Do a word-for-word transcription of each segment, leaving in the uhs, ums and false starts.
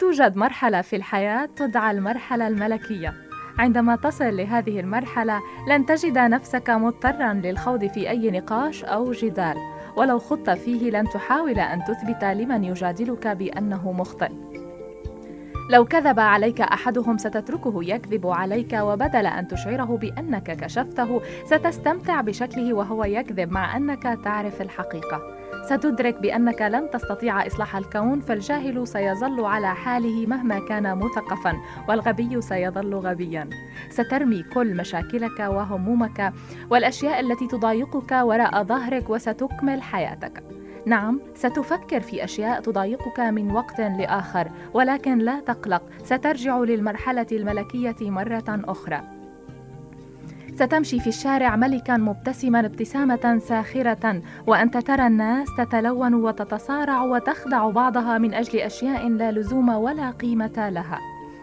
توجد مرحلة في الحياة تدعى المرحلة الملكية. عندما تصل لهذه المرحلة لن تجد نفسك مضطراً للخوض في أي نقاش أو جدال، ولو خضت فيه لن تحاول أن تثبت لمن يجادلك بأنه مخطئ. لو كذب عليك أحدهم ستتركه يكذب عليك، وبدل أن تشعره بأنك كشفته ستستمتع بشكله وهو يكذب مع أنك تعرف الحقيقة. ستدرك بأنك لن تستطيع إصلاح الكون، فالجاهل سيظل على حاله مهما كان مثقفاً، والغبي سيظل غبياً. سترمي كل مشاكلك وهمومك والأشياء التي تضايقك وراء ظهرك وستكمل حياتك. نعم، ستفكر في أشياء تضايقك من وقت لآخر، ولكن لا تقلق، سترجع للمرحلة الملكية مرة أخرى. ستمشي في الشارع ملكاً مبتسماً ابتسامة ساخرة، وأنت ترى الناس تتلون وتتصارع وتخدع بعضها من أجل أشياء لا لزوم ولا قيمة لها.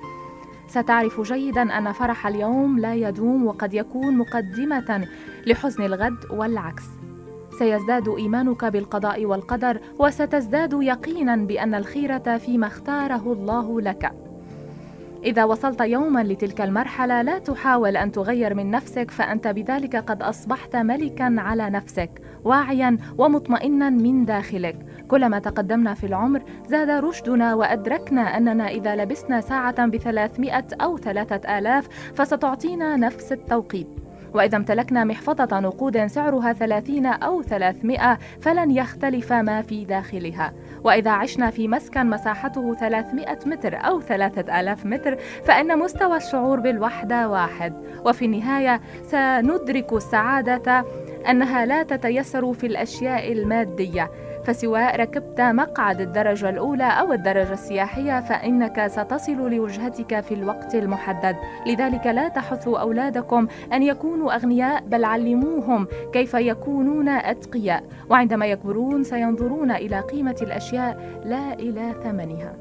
ستعرف جيداً أن فرح اليوم لا يدوم، وقد يكون مقدمة لحزن الغد والعكس. سيزداد إيمانك بالقضاء والقدر، وستزداد يقيناً بأن الخيرة فيما اختاره الله لك. إذا وصلت يوماً لتلك المرحلة لا تحاول أن تغير من نفسك، فأنت بذلك قد أصبحت ملكاً على نفسك، واعياً ومطمئناً من داخلك. كلما تقدمنا في العمر زاد رشدنا، وأدركنا أننا إذا لبسنا ساعة بثلاثمائة أو ثلاثة آلاف فستعطينا نفس التوقيت، وإذا امتلكنا محفظة نقود سعرها ثلاثين أو ثلاثمائة فلن يختلف ما في داخلها، وإذا عشنا في مسكن مساحته ثلاثمائة متر أو ثلاثة آلاف متر فإن مستوى الشعور بالوحدة واحد. وفي النهاية سندرك السعادة أنها لا تتيسر في الأشياء المادية، فسواء ركبت مقعد الدرجة الأولى أو الدرجة السياحية فإنك ستصل لوجهتك في الوقت المحدد. لذلك لا تحثوا أولادكم أن يكونوا أغنياء، بل علموهم كيف يكونون أتقياء، وعندما يكبرون سينظرون إلى قيمة الأشياء لا إلى ثمنها.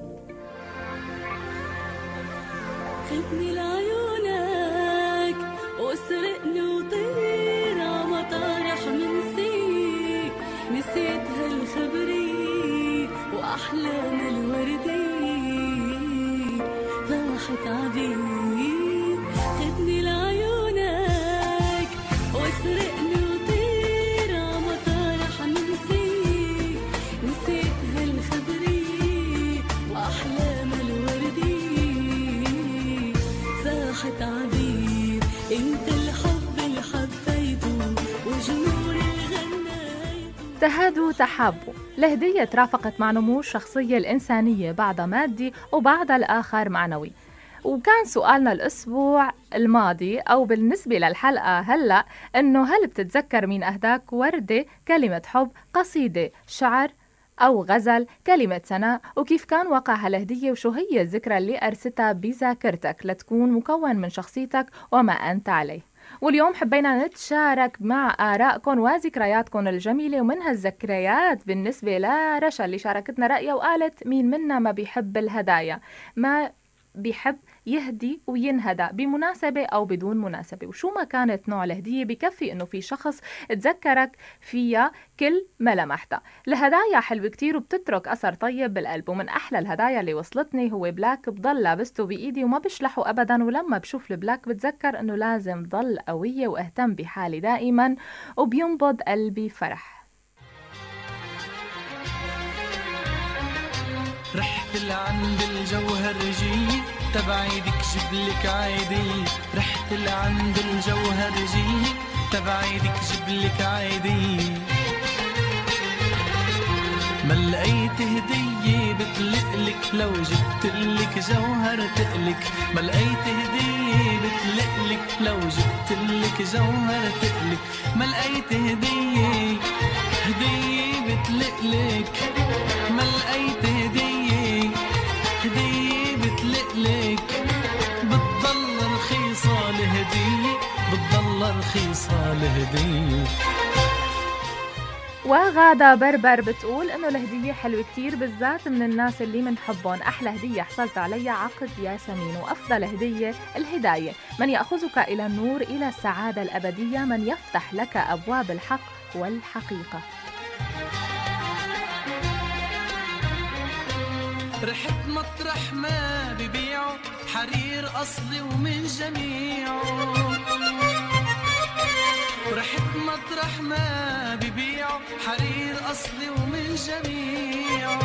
خدني لعيونك واسرقني وطير عمطارح منسيك، نسيت هالخبري وأحلام الوردي راحت عبيد. خدني لعيونك واسرقني وطير عمطارح منسيك، نسيت هالخبري وأحلام الوردي راحت عبيد. انت الحب اللي حبيته وجنور الغنايته. تهادوا تحابوا، الهدية ترافقت مع نمو الشخصية الإنسانية، بعض مادي وبعض الآخر معنوي. وكان سؤالنا الأسبوع الماضي أو بالنسبة للحلقة هلأ إنه هل بتتذكر مين أهداك وردة، كلمة حب، قصيدة، شعر أو غزل، كلمة ثناء، وكيف كان وقع هالهدية وشو هي الذكرى اللي أرستها بذاكرتك لتكون مكون من شخصيتك وما أنت عليه. واليوم حبينا نتشارك مع آرائكم وذكرياتكم الجميلة، ومنها الذكريات بالنسبة لرشا اللي شاركتنا رأيها وقالت مين منا ما بيحب الهدايا، ما بيحب يهدي وينهدى بمناسبة أو بدون مناسبة، وشو ما كانت نوع الهدية بكفي إنه في شخص تذكرك فيها كل ما لمحتها. الهدايا حلوة كتير وبتترك أثر طيب بالقلب، ومن أحلى الهدايا اللي وصلتني هو بلاك بضل لابسته بإيدي وما بشلحه أبدا، ولما بشوف البلاك بتذكر إنه لازم ضل قوية وأهتم بحالي دائما، وبينبض قلبي فرح. رحت لعند الجوهرجي تبع ايدك جبلك عيدي، رحت لعند الجوهرجي تبع ايدك جبلك عيدي، ما لقيت هدية بتلقلك لو جبتلك جوهر تقلك، ما لقيت هدية بتلقلك لو جبتلك جوهر تقلك، ما لقيت هدية هدية بتلقلك، ما لقيت هدية هدية بتلقلك، بتضل رخيصة الهدية، بتضل رخيصة الهدية. وغادة بربر بتقول إنه الهدية حلوة كتير، بالذات من الناس اللي منحبهم. أحلى هدية حصلت عليها عقد ياسمين، وأفضل هدية الهداية، من يأخذك إلى النور إلى السعادة الأبدية، من يفتح لك أبواب الحق والحقيقة. رحت مطرح ما ببيعوا حرير أصلي ومن جميعه، رحت مطرح ما ببيعوا حرير أصلي ومن جميعه،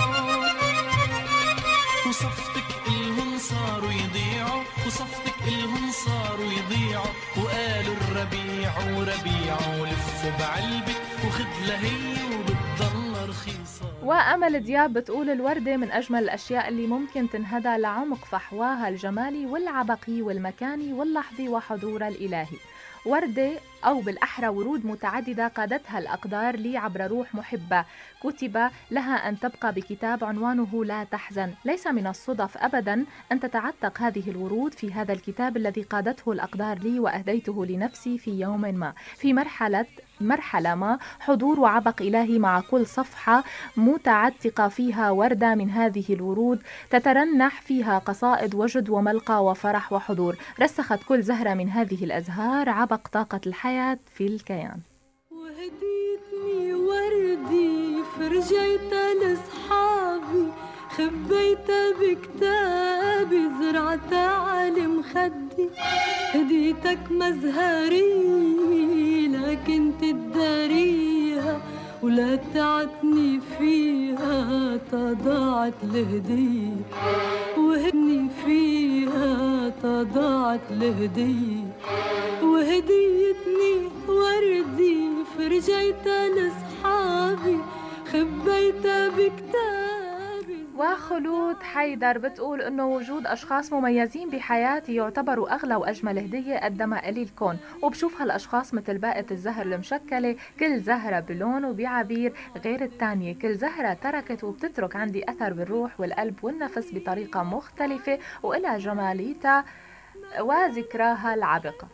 وصفتك إلهم صاروا يضيعوا، وصفتك إلهم صاروا يضيعوا، وقالوا الربيع وربيع ولفوا بعلبك وخد لهي وبتضل رخيصة. وأمل دياب بتقول الوردة من أجمل الأشياء اللي ممكن تنهدى لعمق فحواها الجمالي والعبقي والمكاني واللحظي وحضورها الإلهي. وردة أو بالأحرى ورود متعددة قادتها الأقدار لي عبر روح محبة، كتب لها أن تبقى بكتاب عنوانه لا تحزن. ليس من الصدف أبدا أن تتعتق هذه الورود في هذا الكتاب الذي قادته الأقدار لي وأهديته لنفسي في يوم ما، في مرحلة مرحلة ما حضور وعبق إلهي مع كل صفحة متعتقة فيها وردة من هذه الورود تترنح فيها قصائد وجد وملقى وفرح وحضور. رسخت كل زهرة من هذه الأزهار عبق طاقة الحياة في الكيان. وهديتني وردي فرجيتها لصحابي، خبيتها بكتابي زرعتها على مخدي، هديتك مزهري لكن تداريها ولا تعتني فيها تضاعت الهدية، وهدني فيها تضاعت الهدية، وهديتني وردي فرجيتها لصحابي خبيتها بكتابي. وخلود حيدر بتقول انه وجود اشخاص مميزين بحياتي يعتبروا اغلى واجمل هديه قدمها الي الكون، وبشوف هالاشخاص مثل باقه الزهر المشكله، كل زهره بلون وبعبير غير الثانيه، كل زهره تركت وبتترك عندي اثر بالروح والقلب والنفس بطريقه مختلفه والها جماليتها وذكراها العبقه.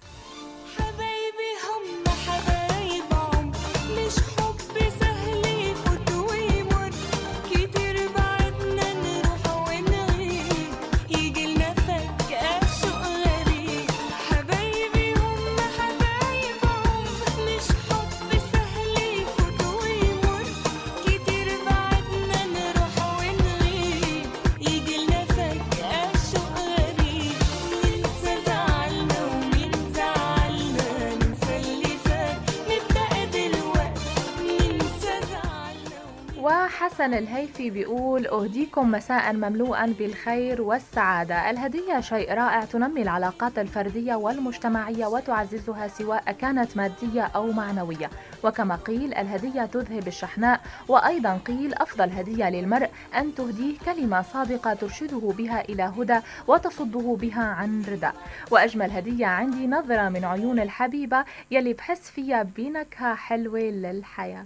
حسن الهيفي بيقول أهديكم مساء مملوءا بالخير والسعادة. الهدية شيء رائع تنمي العلاقات الفردية والمجتمعية وتعززها سواء كانت مادية أو معنوية، وكما قيل الهدية تذهب الشحناء، وأيضا قيل أفضل هدية للمرء أن تهديه كلمة صادقة ترشده بها إلى هدى وتصده بها عن رداء. وأجمل هدية عندي نظرة من عيون الحبيبة يلي بحس فيها بنكهة حلوة للحياة.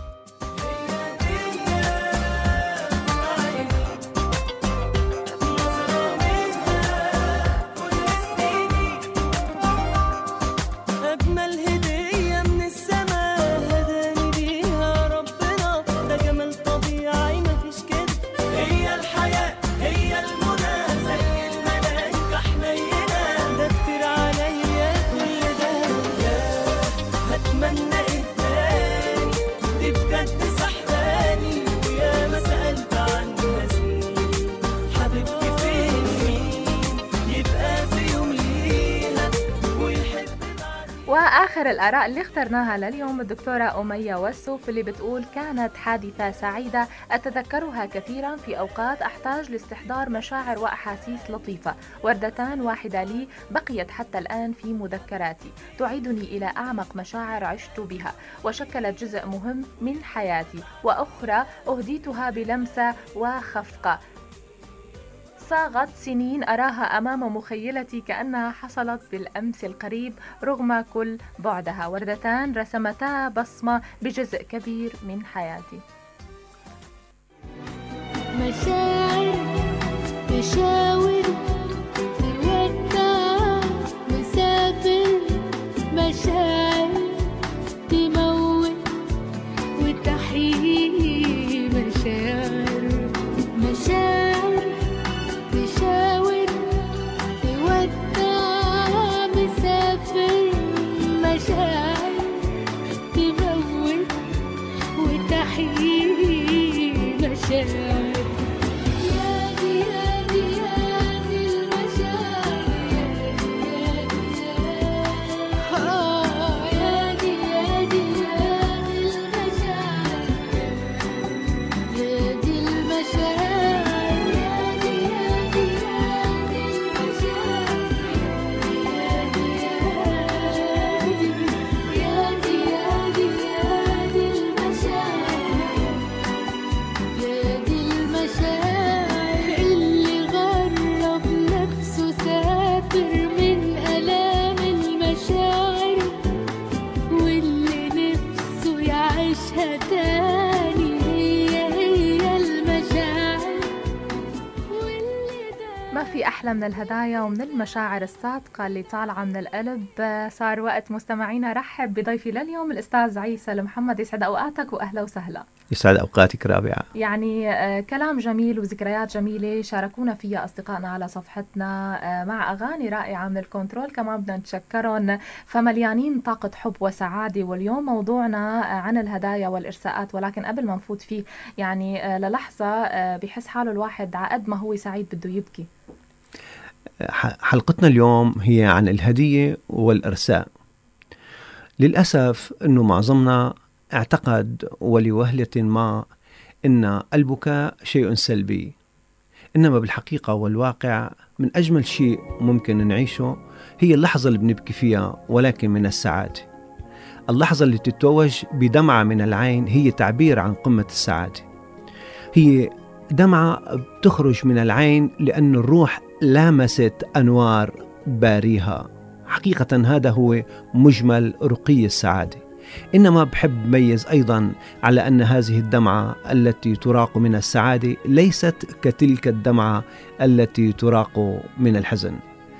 وآخر الآراء اللي اخترناها لليوم الدكتورة أمية وسوف اللي بتقول كانت حادثة سعيدة أتذكرها كثيرا في أوقات أحتاج لاستحضار مشاعر وأحاسيس لطيفة. وردتان واحدة لي بقيت حتى الآن في مذكراتي تعيدني إلى أعمق مشاعر عشت بها وشكلت جزء مهم من حياتي، وأخرى أهديتها بلمسة وخفقة صاغت سنين أراها أمام مخيلتي كأنها حصلت بالأمس القريب رغم كل بعدها. وردتان رسمتا بصمة بجزء كبير من حياتي. مشاعر تشاور تودع مسافر، مشاعر تموت وتحيي، مشاعر مشاعر تشاور تودع مسافر، مشاعر تموت وتحيي، مشاعر ما في أحلى من الهدايا ومن المشاعر الصادقة اللي طالعة من القلب. صار وقت مستمعينا رحب بضيفي لليوم الأستاذ عيسى المحمد. يسعد أوقاتك وأهلا وسهلا. يسعد أوقاتك رابعة. يعني آه كلام جميل وذكريات جميلة شاركونا فيها أصدقائنا على صفحتنا آه مع أغاني رائعة من الكنترول، كمان بدنا نتشكرهم، فمليانين طاقة حب وسعادة. واليوم موضوعنا آه عن الهدايا والإرساءات، ولكن قبل ما نفوت فيه يعني آه للحظة آه بحس حاله الواحد عقد ما هو سعيد بده يبكي. حلقتنا اليوم هي عن الهدية والإرساء. للأسف أنه معظمنا اعتقد ولوهلة ما أن البكاء شيء سلبي، إنما بالحقيقة والواقع من أجمل شيء ممكن نعيشه هي اللحظة اللي بنبكي فيها ولكن من السعادة. اللحظة اللي تتوج بدمعة من العين هي تعبير عن قمة السعادة. هي دمعة بتخرج من العين لأن الروح لامست أنوار باريها. حقيقة هذا هو مجمل رقي السعادة. إنما بحب ميز أيضا على أن هذه الدمعة التي تراق من السعادة ليست كتلك الدمعة التي تراق من الحزن.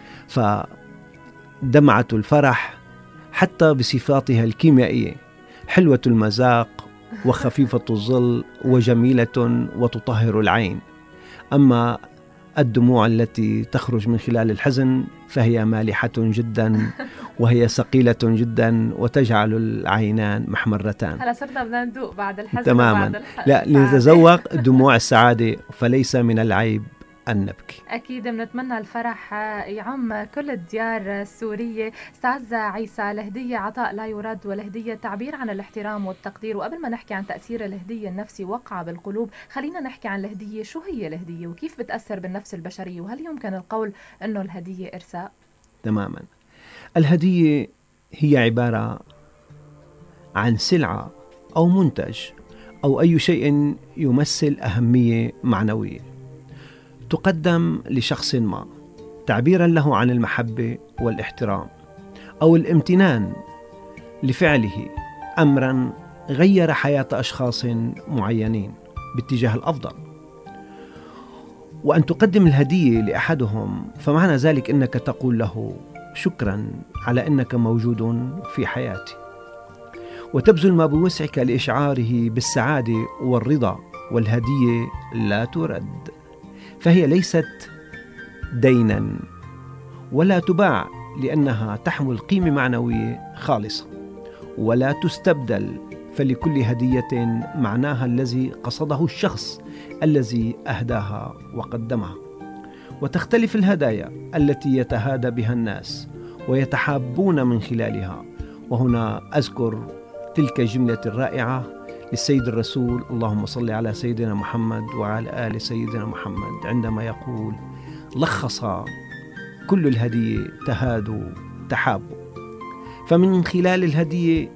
فدمعة الفرح حتى بصفاتها الكيميائية حلوة المذاق وخفيفة الظل وجميلة وتطهر العين. أما الدموع التي تخرج من خلال الحزن فهي مالحة جدا وهي ثقيلة جدا وتجعل العينان محمرتان. هلا صرنا بدنا ندوق بعد الحزن تماما. وبعد الح... لا نتذوق دموع السعادة، فليس من العيب أن نبكي. أكيد بنتمنى الفرح يعم كل الديار السورية. أستاذ عيسى، الهدية عطاء لا يرد، والهدية تعبير عن الاحترام والتقدير. وقبل ما نحكي عن تأثير الهدية النفسي وقع بالقلوب، خلينا نحكي عن الهدية. شو هي الهدية وكيف بتأثر بالنفس البشرية، وهل يمكن القول أنه الهدية إرساء؟ تماما. الهدية هي عبارة عن سلعة أو منتج أو أي شيء يمثل أهمية معنوية تقدم لشخص ما تعبيرا له عن المحبة والاحترام أو الامتنان لفعله أمرا غير حياة أشخاص معينين باتجاه الأفضل. وأن تقدم الهدية لأحدهم فمعنى ذلك أنك تقول له شكرا على أنك موجود في حياتي، وتبذل ما بوسعك لإشعاره بالسعادة والرضا. والهدية لا ترد، فهي ليست دينا ولا تباع، لأنها تحمل قيمة معنوية خالصة ولا تستبدل. فلكل هدية معناها الذي قصده الشخص الذي أهداها وقدمها. وتختلف الهدايا التي يتهادى بها الناس ويتحابون من خلالها. وهنا أذكر تلك الجملة الرائعة للسيد الرسول اللهم صل على سيدنا محمد وعلى آل سيدنا محمد عندما يقول لخص كل الهدية تهادوا تحابوا. فمن خلال الهدية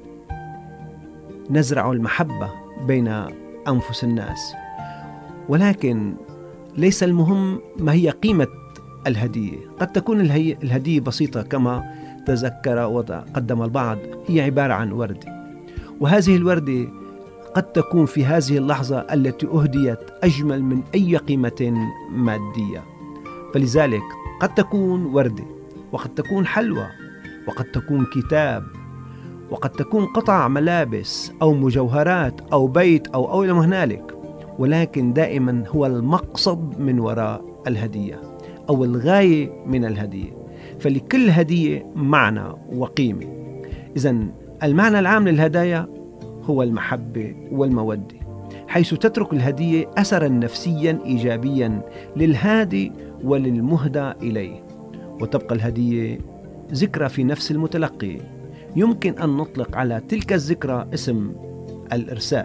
نزرع المحبة بين أنفس الناس، ولكن ليس المهم ما هي قيمة الهدية. قد تكون الهدية بسيطة كما تذكر وقدم البعض، هي عبارة عن وردة، وهذه الوردة قد تكون في هذه اللحظة التي أهديت أجمل من أي قيمة مادية. فلذلك قد تكون وردة، وقد تكون حلوى، وقد تكون كتاب، وقد تكون قطع ملابس أو مجوهرات أو بيت أو أو ما هنالك. ولكن دائما هو المقصد من وراء الهدية أو الغاية من الهدية. فلكل هدية معنى وقيمة. إذن المعنى العام للهدايا هو المحبة والمودة، حيث تترك الهدية أثرا نفسيا إيجابيا للهادي وللمهدى إليه، وتبقى الهدية ذكرى في نفس المتلقي. يمكن أن نطلق على تلك الذكرى اسم الإرساء.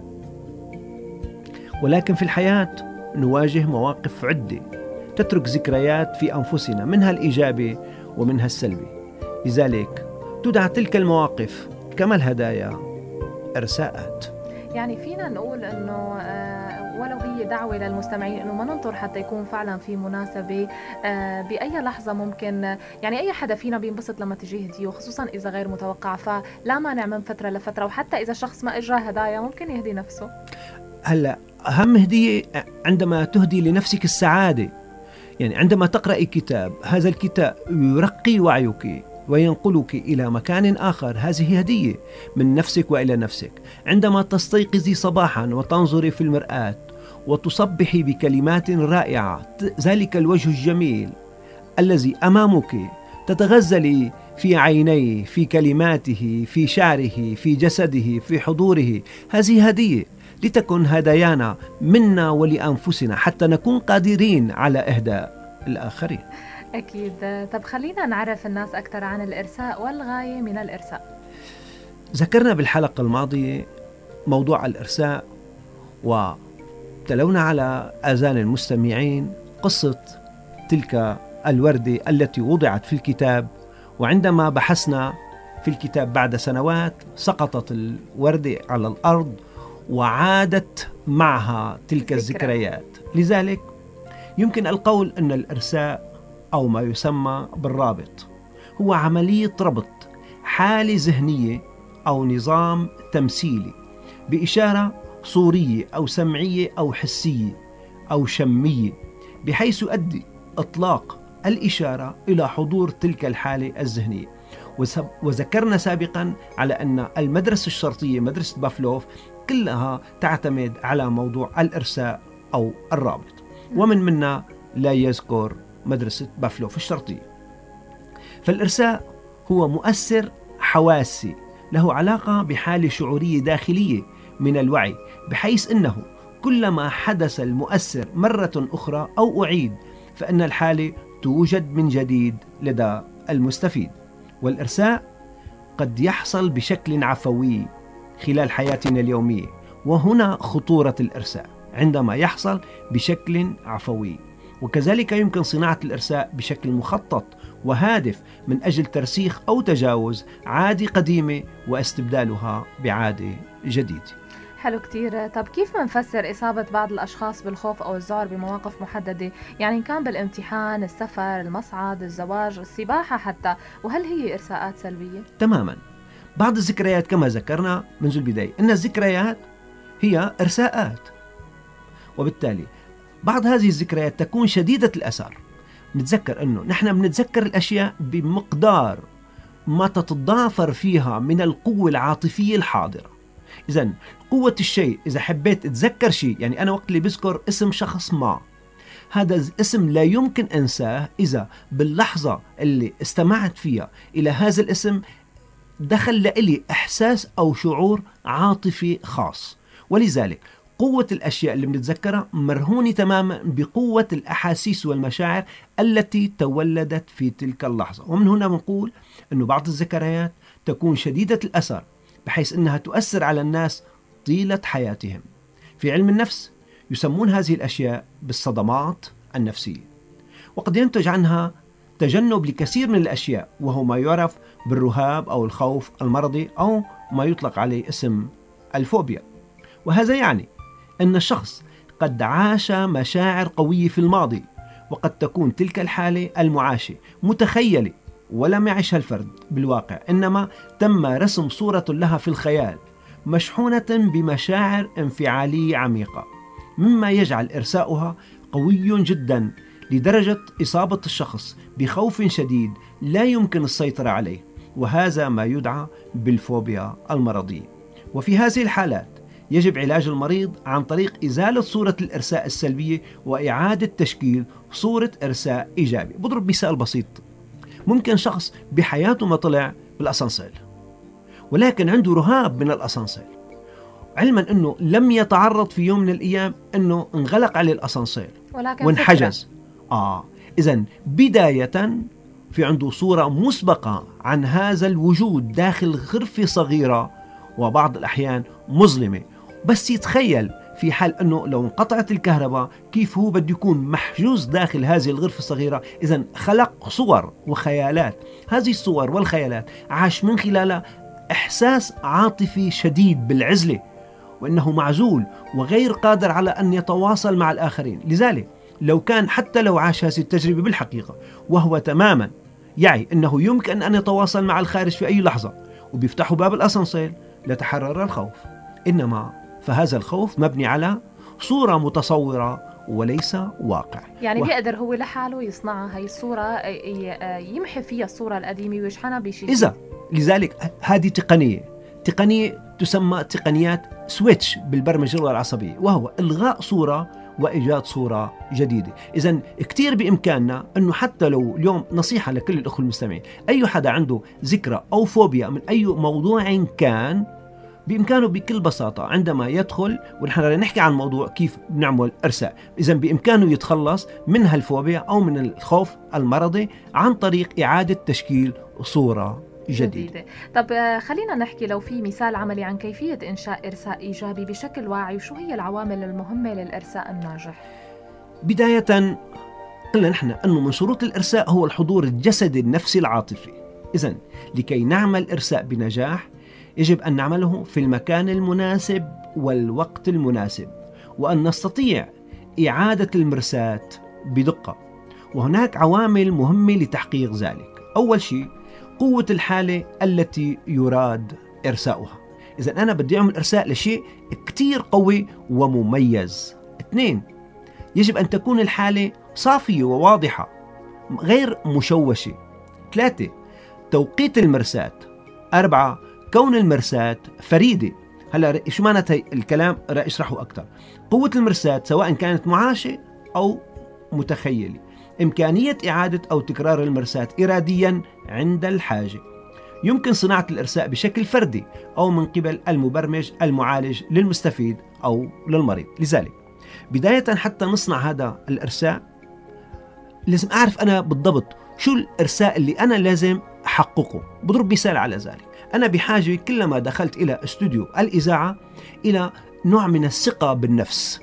ولكن في الحياة نواجه مواقف عدة تترك ذكريات في أنفسنا، منها الإيجابي ومنها السلبي. لذلك تدعى تلك المواقف كما الهدايا إرساءات. يعني فينا نقول أنه ولو هي دعوة للمستمعين أنه ما ننطر حتى يكون فعلا في مناسبة بأي لحظة ممكن، يعني أي حدا فينا بينبسط لما تجي هدية، وخصوصا إذا غير متوقعة، فلا مانع من فترة لفترة. وحتى إذا شخص ما إجرى هدايا ممكن يهدي نفسه. هلأ أهم هدية عندما تهدي لنفسك السعادة. يعني عندما تقرأي كتاب، هذا الكتاب يرقي وعيك وينقلك إلى مكان آخر، هذه هدية من نفسك وإلى نفسك. عندما تستيقظي صباحا وتنظري في المرآة وتصبحي بكلمات رائعة، ذلك الوجه الجميل الذي أمامك، تتغزلي في عينيه، في كلماته، في شعره، في جسده، في حضوره، هذه هدية. لتكن هدايانا منا ولأنفسنا حتى نكون قادرين على إهداء الآخرين. أكيد. طب خلينا نعرف الناس أكثر عن الإرساء والغاية من الإرساء. ذكرنا بالحلقة الماضية موضوع الإرساء، وتلونا على آذان المستمعين قصة تلك الوردة التي وضعت في الكتاب، وعندما بحثنا في الكتاب بعد سنوات سقطت الوردة على الأرض وعادت معها تلك الذكريات. لذلك يمكن القول أن الإرساء أو ما يسمى بالرابط هو عملية ربط حالة ذهنية أو نظام تمثيلي بإشارة صورية أو سمعية أو حسية أو شمية، بحيث يؤدي إطلاق الإشارة إلى حضور تلك الحالة الذهنية. وذكرنا سابقا على أن المدرسة الشرطية مدرسة بافلوف كلها تعتمد على موضوع الإرساء أو الرابط، ومن منا لا يذكر مدرسة بافلوف الشرطية. فالإرساء هو مؤثر حواسي له علاقة بحالة شعورية داخلية من الوعي، بحيث أنه كلما حدث المؤثر مرة أخرى أو أعيد فإن الحالة توجد من جديد لدى المستفيد. والإرساء قد يحصل بشكل عفوي خلال حياتنا اليومية، وهنا خطورة الإرساء عندما يحصل بشكل عفوي. وكذلك يمكن صناعة الإرساء بشكل مخطط وهادف من أجل ترسيخ أو تجاوز عادة قديمة واستبدالها بعادة جديدة. حلو كتير. طب كيف منفسر إصابة بعض الأشخاص بالخوف أو الذعر بمواقف محددة، يعني كان بالامتحان، السفر، المصعد، الزواج، السباحة حتى، وهل هي إرساءات سلبية؟ تماما. بعض الذكريات كما ذكرنا منذ البداية أن الذكريات هي إرساءات، وبالتالي بعض هذه الذكريات تكون شديدة الأثر. نتذكر أنه نحن بنتذكر الأشياء بمقدار ما تتضافر فيها من القوة العاطفية الحاضرة. إذن قوة الشيء، إذا حبيت أتذكر شيء، يعني أنا وقت اللي بذكر اسم شخص ما، هذا الاسم لا يمكن أنساه إذا باللحظة اللي استمعت فيها إلى هذا الاسم دخل لإلي إحساس أو شعور عاطفي خاص. ولذلك قوة الأشياء اللي بنتذكرها مرهونة تماما بقوة الأحاسيس والمشاعر التي تولدت في تلك اللحظة. ومن هنا بنقول أنه بعض الذكريات تكون شديدة الأثر بحيث أنها تؤثر على الناس طيلة حياتهم. في علم النفس يسمون هذه الأشياء بالصدمات النفسية، وقد ينتج عنها تجنب لكثير من الأشياء، وهو ما يعرف بالرهاب أو الخوف المرضي أو ما يطلق عليه اسم الفوبيا. وهذا يعني أن الشخص قد عاش مشاعر قوية في الماضي، وقد تكون تلك الحالة المعاشة متخيلة ولم يعيشها الفرد بالواقع، إنما تم رسم صورة لها في الخيال مشحونة بمشاعر انفعالية عميقة، مما يجعل إرساؤها قوي جدا لدرجة إصابة الشخص بخوف شديد لا يمكن السيطرة عليه، وهذا ما يدعى بالفوبيا المرضية. وفي هذه الحالات يجب علاج المريض عن طريق إزالة صورة الإرساء السلبية وإعادة تشكيل صورة إرساء إيجابي. بضرب مثال بسيط. ممكن شخص بحياته ما طلع بالأسانسير، ولكن عنده رهاب من الأسانسير، علما أنه لم يتعرض في يوم من الأيام أنه انغلق عليه الأسانسير وانحجز. آه إذن بداية في عنده صورة مسبقة عن هذا الوجود داخل غرفة صغيرة وبعض الأحيان مظلمة، بس يتخيل في حال أنه لو انقطعت الكهرباء كيف هو بده يكون محجوز داخل هذه الغرفة الصغيرة. إذن خلق صور وخيالات، هذه الصور والخيالات عاش من خلالها إحساس عاطفي شديد بالعزلة، وأنه معزول وغير قادر على أن يتواصل مع الآخرين. لذلك لو كان حتى لو عاش هذه التجربة بالحقيقة وهو تماما يعي أنه يمكن أن يتواصل مع الخارج في أي لحظة وبيفتحوا باب الأسانسير لتحرر الخوف، إنما فهذا الخوف مبني على صورة متصورة وليس واقع. يعني و... بيقدر هو لحاله يصنعها هي الصورة، ي- يمحي فيها الصورة القديمة ويشحنها بشيء. إذا لذلك هذه تقنية تقنية تسمى تقنيات سويتش بالبرمجة العصبية، وهو إلغاء صورة وإيجاد صورة جديدة. إذن كتير بإمكاننا أنه حتى لو اليوم نصيحة لكل الأخوة المستمعين، أي حدا عنده ذكرى أو فوبيا من أي موضوع كان، بإمكانه بكل بساطة عندما يدخل، ونحن نحكي عن موضوع كيف نعمل إرساء، إذن بإمكانه يتخلص من هالفوبيا أو من الخوف المرضي عن طريق إعادة تشكيل صورة جديدة. جديدة. طب آه، خلينا نحكي لو في مثال عملي عن كيفية إنشاء إرساء إيجابي بشكل واعي، وشو هي العوامل المهمة للإرساء الناجح؟ بداية قلنا نحن أنه من شروط الإرساء هو الحضور الجسدي النفسي العاطفي. إذن لكي نعمل إرساء بنجاح يجب أن نعمله في المكان المناسب والوقت المناسب، وأن نستطيع إعادة المرساة بدقة. وهناك عوامل مهمة لتحقيق ذلك. أول شيء قوة الحالة التي يراد إرساؤها. إذن أنا بدي أعمل إرساء لشيء كتير قوي ومميز. اثنين، يجب أن تكون الحالة صافية وواضحة غير مشوشة. ثلاثة، توقيت المرساة. أربعة، كون المرساة فريدة. هلا شو معناتها الكلام رح أشرحه أكثر. قوة المرساة سواء كانت معاشة أو متخيلة. إمكانية إعادة أو تكرار المرساة إراديا عند الحاجة. يمكن صناعة الإرساء بشكل فردي أو من قبل المبرمج المعالج للمستفيد أو للمريض. لذلك بداية حتى نصنع هذا الإرساء لازم أعرف أنا بالضبط شو الإرساء اللي أنا لازم أحققه. بضرب مثال على ذلك. أنا بحاجة كلما دخلت إلى استوديو الإذاعة إلى نوع من الثقة بالنفس،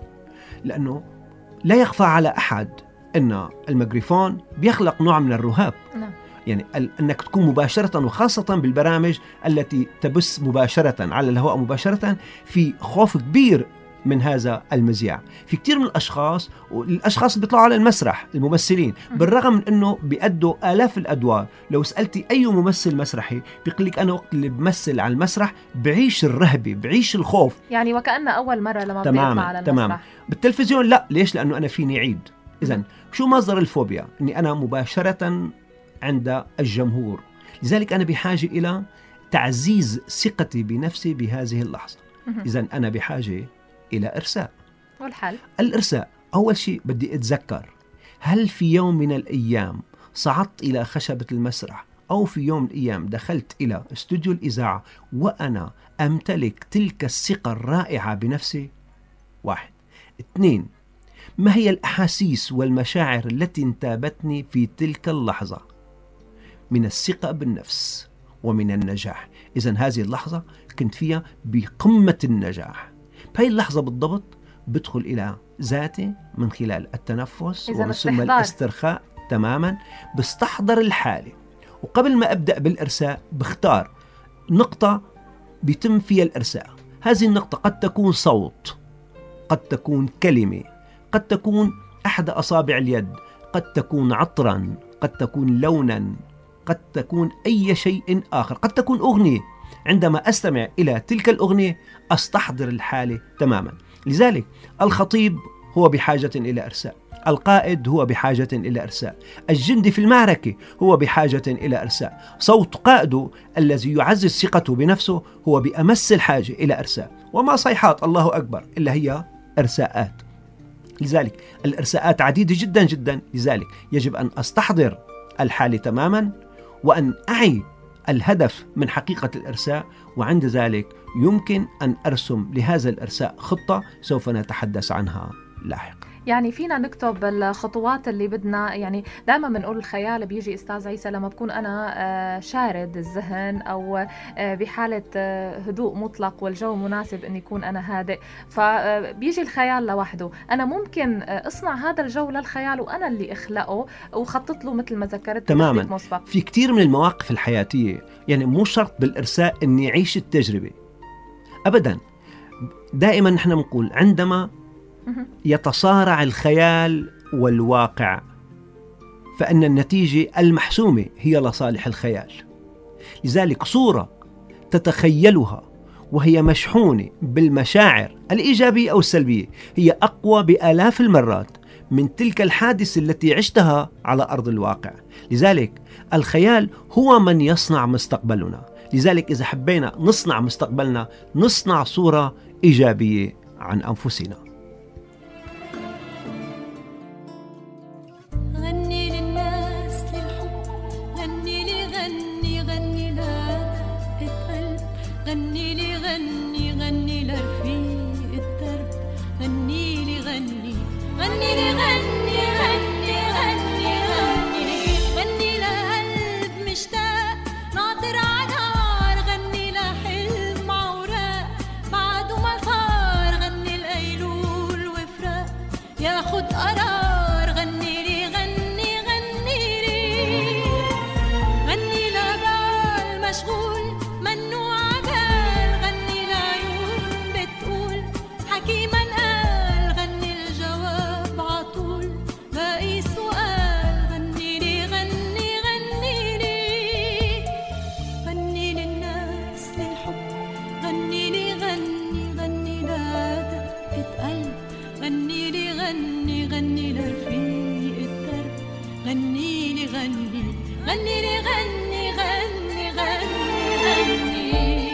لأنه لا يخفى على أحد أن الميكروفون بيخلق نوع من الرهاب. نعم. يعني أنك تكون مباشرة، وخاصة بالبرامج التي تبث مباشرة على الهواء مباشرة، في خوف كبير من هذا المذياع. في كتير من الأشخاص والأشخاص اللي بيطلعوا على المسرح الممثلين، بالرغم من أنه بيأدوا آلاف الأدوار، لو سألتي أي ممثل مسرحي بيقول لك أنا وقت اللي بمثل على المسرح بعيش الرهبة، بعيش الخوف، يعني وكأنه أول مرة لما بيطلع على المسرح. تماما. بالتلفزيون لا. ليش؟ لأنه أنا فيني عيد. إذن شو مصدر الفوبيا؟ أني أنا مباشرة عند الجمهور. لذلك أنا بحاجة إلى تعزيز ثقتي بنفسي بهذه اللحظة. إذن أنا بحاجة إلى إرساء. والحل؟ الإرساء أول شيء بدي أتذكر، هل في يوم من الأيام صعدت إلى خشبة المسرح، أو في يوم من الأيام دخلت إلى استوديو الإذاعة وأنا أمتلك تلك الثقة الرائعة بنفسي؟ واحد. اثنين، ما هي الأحاسيس والمشاعر التي انتابتني في تلك اللحظة من الثقة بالنفس ومن النجاح؟ إذن هذه اللحظة كنت فيها بقمة النجاح. بهي اللحظة بالضبط بدخل إلى ذاتي من خلال التنفس وثم الاسترخاء. تماما. بستحضر الحالة، وقبل ما أبدأ بالإرساء بختار نقطة بيتم فيها الإرساء. هذه النقطة قد تكون صوت، قد تكون كلمة، قد تكون أحد أصابع اليد، قد تكون عطرا، قد تكون لونا، قد تكون أي شيء آخر، قد تكون أغنية. عندما أستمع إلى تلك الأغنية أستحضر الحالة تماما. لذلك الخطيب هو بحاجة إلى إرساء، القائد هو بحاجة إلى إرساء، الجندي في المعركة هو بحاجة إلى إرساء. صوت قائده الذي يعزز ثقته بنفسه هو بأمس الحاجة إلى إرساء. وما صيحات الله أكبر إلا هي إرساءات. لذلك الإرساءات عديدة جدا جدا. لذلك يجب أن أستحضر الحالة تماما، وأن أعي الهدف من حقيقة الإرساء، وعند ذلك يمكن أن أرسم لهذا الإرساء خطة سوف نتحدث عنها لاحقا. يعني فينا نكتب الخطوات اللي بدنا، يعني دائما بنقول الخيال بيجي أستاذ عيسى لما بكون أنا شارد الذهن أو بحالة هدوء مطلق والجو مناسب أن يكون أنا هادئ، فبيجي الخيال لوحده. أنا ممكن أصنع هذا الجو للخيال وأنا اللي أخلقه وخطط له مثل ما ذكرت تماما. في كتير من المواقف الحياتية يعني مو شرط بالإرساء أني أعيش التجربة أبدا. دائما نحن نقول عندما يتصارع الخيال والواقع فإن النتيجة المحسومة هي لصالح الخيال. لذلك صورة تتخيلها وهي مشحونة بالمشاعر الإيجابية أو السلبية هي أقوى بآلاف المرات من تلك الحادثة التي عشتها على أرض الواقع. لذلك الخيال هو من يصنع مستقبلنا. لذلك إذا حبينا نصنع مستقبلنا نصنع صورة إيجابية عن أنفسنا. غني للناس للحب، غني لي غني غني لدقة قلب، غني لي غني غني لرفيق الدرب، غني لي غني غني لي غني غني غني غني غني لقلب مشتاق ناطر عنار، غني لحلم عوراق بعده ما صار، غني الأيلول وفراق ياخد قرار، غني لي غني غني لي غني لبال مشغول منو عبال، غني لعيون بتقول حكيما قال، غني الجواب عطول باقي سؤال، غني لي غني غني لي غني للناس للحب، غني لي غني غني لدقة قلب، غني لي غني غني لرفيق الدرب، غني لي غني غني لي غني غني غني غني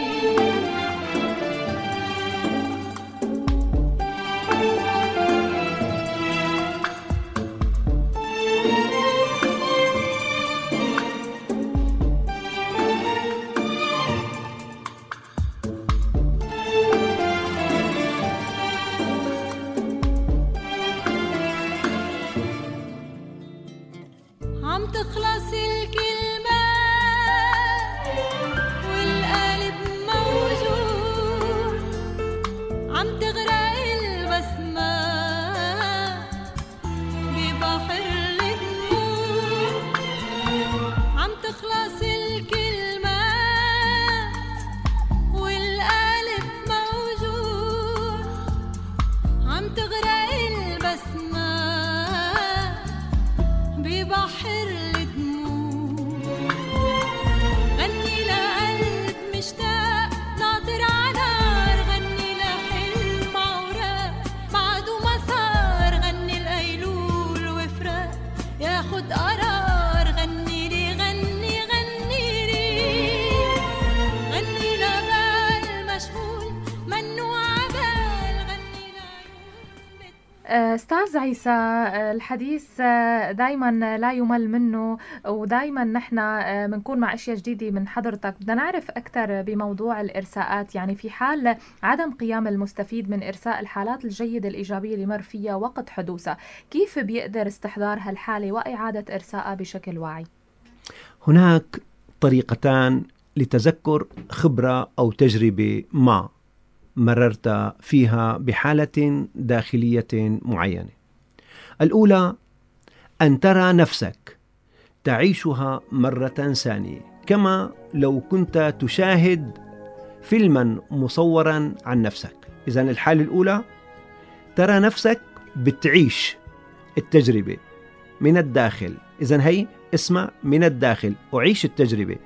عم تخلص الكلمات والقلب موجود، عم تغرق البسمات ببحر الدموع، عم تخلص الكلمات والقلب موجود، عم تغرق البسمات ببحر الدموع، غني لقلب مشتاق ناطر عنار، غني لحلم عوراق بعده ما صار، غني الأيلول وفراق ياخد قرار، غني لي غني غني لي غني لبال مشغول منو عبال، غني لعيون أستاذ عيسى، الحديث دايما لا يمل منه، ودايما نحن بنكون مع أشياء جديدة من حضرتك. بدنا نعرف أكثر بموضوع الإرساءات، يعني في حال عدم قيام المستفيد من إرساء الحالات الجيدة الإيجابية اللي مر فيها وقت حدوثها، كيف بيقدر استحضار هالحالة وإعادة إرسائها بشكل واعي؟ هناك طريقتان لتذكر خبرة أو تجربة ما مررت فيها بحالة داخلية معينة. الأولى أن ترى نفسك تعيشها مرة ثانية، كما لو كنت تشاهد فيلما مصورا عن نفسك. إذن الحالة الأولى ترى نفسك بتعيش التجربة من الداخل، إذن هي اسمها من الداخل، أعيش التجربة.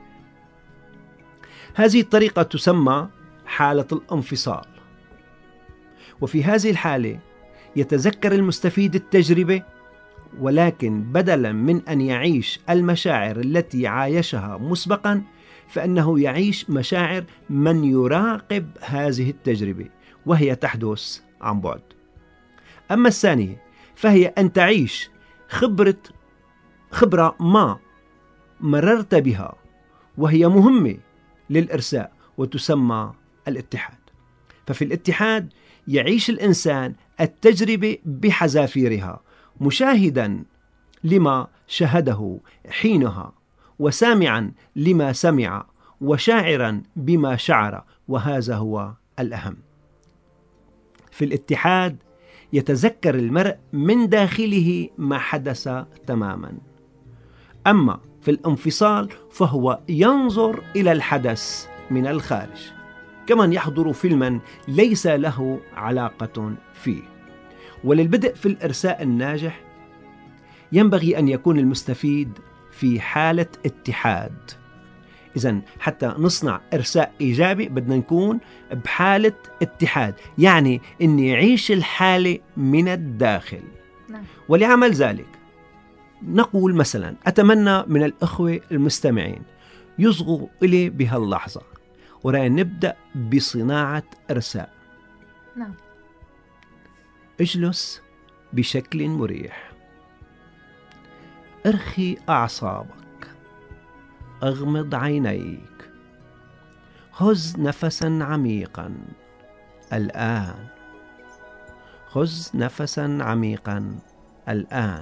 هذه الطريقة تسمى حالة الانفصال. وفي هذه الحالة يتذكر المستفيد التجربة، ولكن بدلا من أن يعيش المشاعر التي عايشها مسبقا فإنه يعيش مشاعر من يراقب هذه التجربة وهي تحدث عن بعد. أما الثانية فهي أن تعيش خبرة خبرة ما مررت بها وهي مهمة للإرساء وتسمى الاتحاد. ففي الاتحاد يعيش الإنسان التجربة بحذافيرها، مشاهدا لما شاهده حينها، وسامعا لما سمع، وشاعرا بما شعر، وهذا هو الأهم. في الاتحاد يتذكر المرء من داخله ما حدث تماما، أما في الانفصال فهو ينظر إلى الحدث من الخارج، كمن يحضر فيلما ليس له علاقة فيه. وللبدء في الإرساء الناجح ينبغي أن يكون المستفيد في حالة اتحاد. إذن حتى نصنع إرساء إيجابي بدنا نكون بحالة اتحاد، يعني أن يعيش الحالة من الداخل. نعم. ولعمل ذلك نقول مثلا أتمنى من الأخوة المستمعين يصغوا إلي بهاللحظة ورأي نبدأ بصناعة إرساء. نعم. اجلس بشكل مريح، ارخي أعصابك، اغمض عينيك، خذ نفسا عميقا الآن، خذ نفسا عميقا الآن.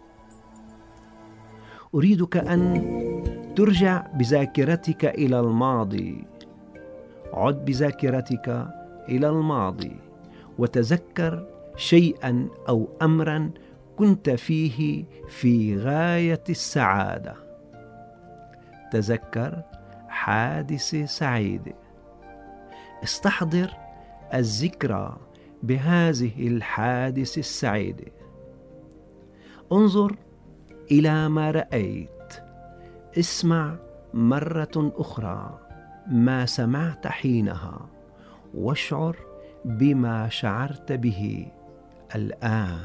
أريدك أن ترجع بذاكرتك إلى الماضي، عد بذاكرتك إلى الماضي وتذكر شيئا أو أمرا كنت فيه في غاية السعادة. تذكر حادثة سعيدة، استحضر الذكرى بهذه الحادثة السعيدة، انظر إلى ما رأيت، اسمع مرة أخرى ما سمعت حينها، واشعر بما شعرت به الآن.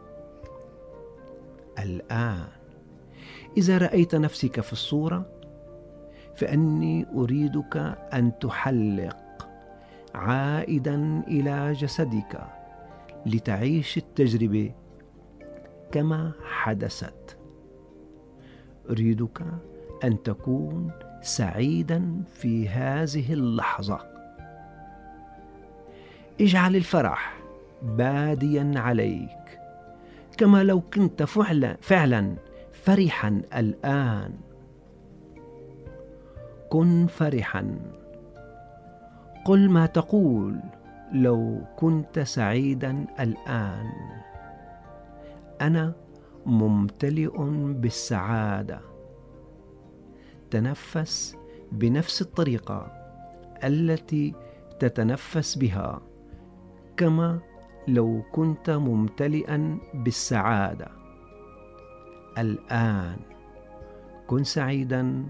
الآن إذا رأيت نفسك في الصورة فإني أريدك أن تحلق عائدا إلى جسدك لتعيش التجربة كما حدثت. أريدك أن تكون سعيدا في هذه اللحظة. اجعل الفرح باديا عليك كما لو كنت فعلا, فعلا فرحا الآن. كن فرحا، قل ما تقول لو كنت سعيدا الآن. أنا ممتلئ بالسعادة. تنفس بنفس الطريقة التي تتنفس بها كما لو كنت ممتلئا بالسعادة الآن. كن سعيدا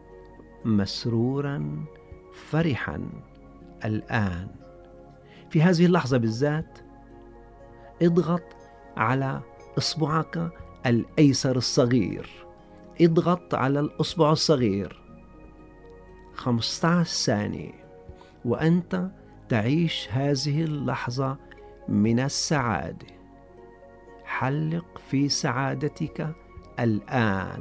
مسرورا فرحا الآن. في هذه اللحظة بالذات اضغط على إصبعك الأيسر الصغير، اضغط على الإصبع الصغير خمسة عشر ثانية وأنت تعيش هذه اللحظة من السعادة. حلق في سعادتك الآن.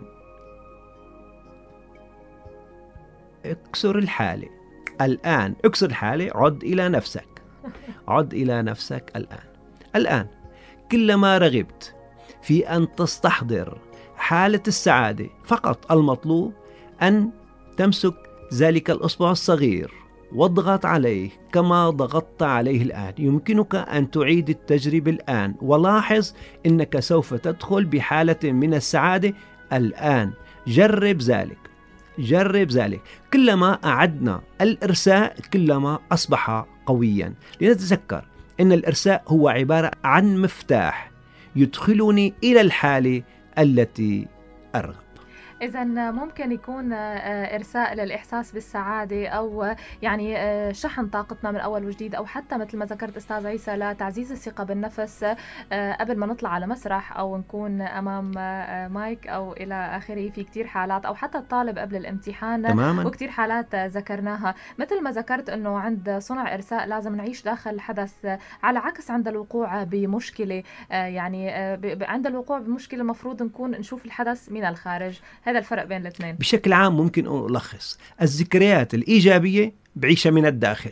اكسر الحالة الآن، اكسر الحالة، عد إلى نفسك، عد إلى نفسك الآن. الآن كلما رغبت في أن تستحضر حالة السعادة فقط المطلوب أن تمسك ذلك الإصبع الصغير واضغط عليه كما ضغطت عليه الآن. يمكنك أن تعيد التجربة الآن ولاحظ أنك سوف تدخل بحالة من السعادة الآن. جرب ذلك، جرب ذلك. كلما أعدنا الإرساء كلما أصبح قويا. لنتذكر أن الإرساء هو عبارة عن مفتاح يدخلني إلى الحالة التي أرغب. إذا ممكن يكون إرساء للإحساس بالسعادة أو يعني شحن طاقتنا من أول وجديد، أو حتى مثل ما ذكرت أستاذ عيسى لتعزيز الثقة بالنفس قبل ما نطلع على مسرح أو نكون أمام مايك أو إلى آخره. في كتير حالات، أو حتى الطالب قبل الامتحان تماماً. وكتير حالات ذكرناها. مثل ما ذكرت أنه عند صنع إرساء لازم نعيش داخل الحدث، على عكس عند الوقوع بمشكلة. يعني عند الوقوع بمشكلة مفروض نكون نشوف الحدث من الخارج. هذا الفرق بين الاثنين. بشكل عام ممكن ألخص: الذكريات الإيجابية بعيشها من الداخل،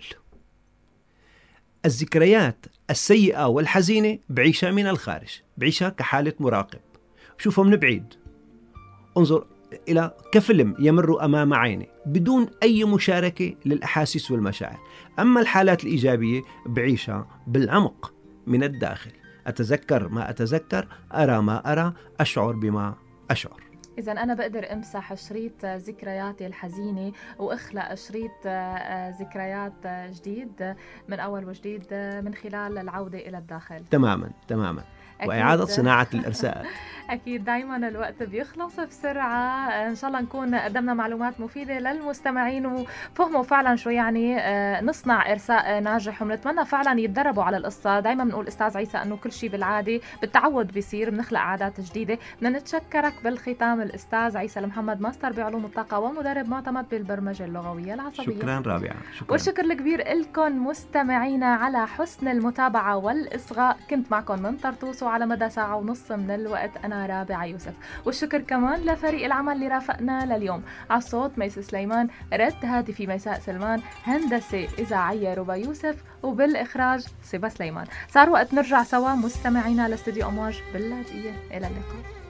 الذكريات السيئة والحزينة بعيشها من الخارج، بعيشها كحالة مراقب، شوفها من بعيد، انظر إلى كفيلم يمر أمام عيني بدون أي مشاركة للأحاسيس والمشاعر. أما الحالات الإيجابية بعيشها بالعمق من الداخل، أتذكر ما أتذكر، أرى ما أرى، أشعر بما أشعر. إذا أنا بقدر أمسح شريط ذكرياتي الحزينة وأخلق شريط ذكريات جديد من أول وجديد من خلال العودة إلى الداخل. تماما تماما. وإعادة صناعة الإرساءات. أكيد دايما الوقت بيخلص بسرعة، إن شاء الله نكون قدمنا معلومات مفيدة للمستمعين وفهموا فعلا شو يعني نصنع إرساء ناجح، ونتمنى فعلا يتدربوا على القصة. دايما بنقول أستاذ عيسى أنه كل شيء بالعادة بالتعود بيصير، بنخلق عادات جديدة. بدنا نتشكرك بالختام الأستاذ عيسى المحمد، ماستر بعلوم الطاقة ومدرب معتمد بالبرمجة اللغوية العصبية. شكرا رابعة. شكرا. والشكر الكبير لكم مستمعينا على حسن المتابعة والإصغاء. كنت معكم من طرطوس وعلى مدى ساعة ونص من الوقت أنا رابعة يوسف. والشكر كمان لفريق العمل اللي رافقنا لليوم. على الصوت ميس سليمان، رد هاتفي ميساء سلمان، هندسة إذاعية ربا يوسف، وبالإخراج صبا سليمان. صار وقت نرجع سوا مستمعينا لاستديو أمواج باللاذقية. إلى اللقاء.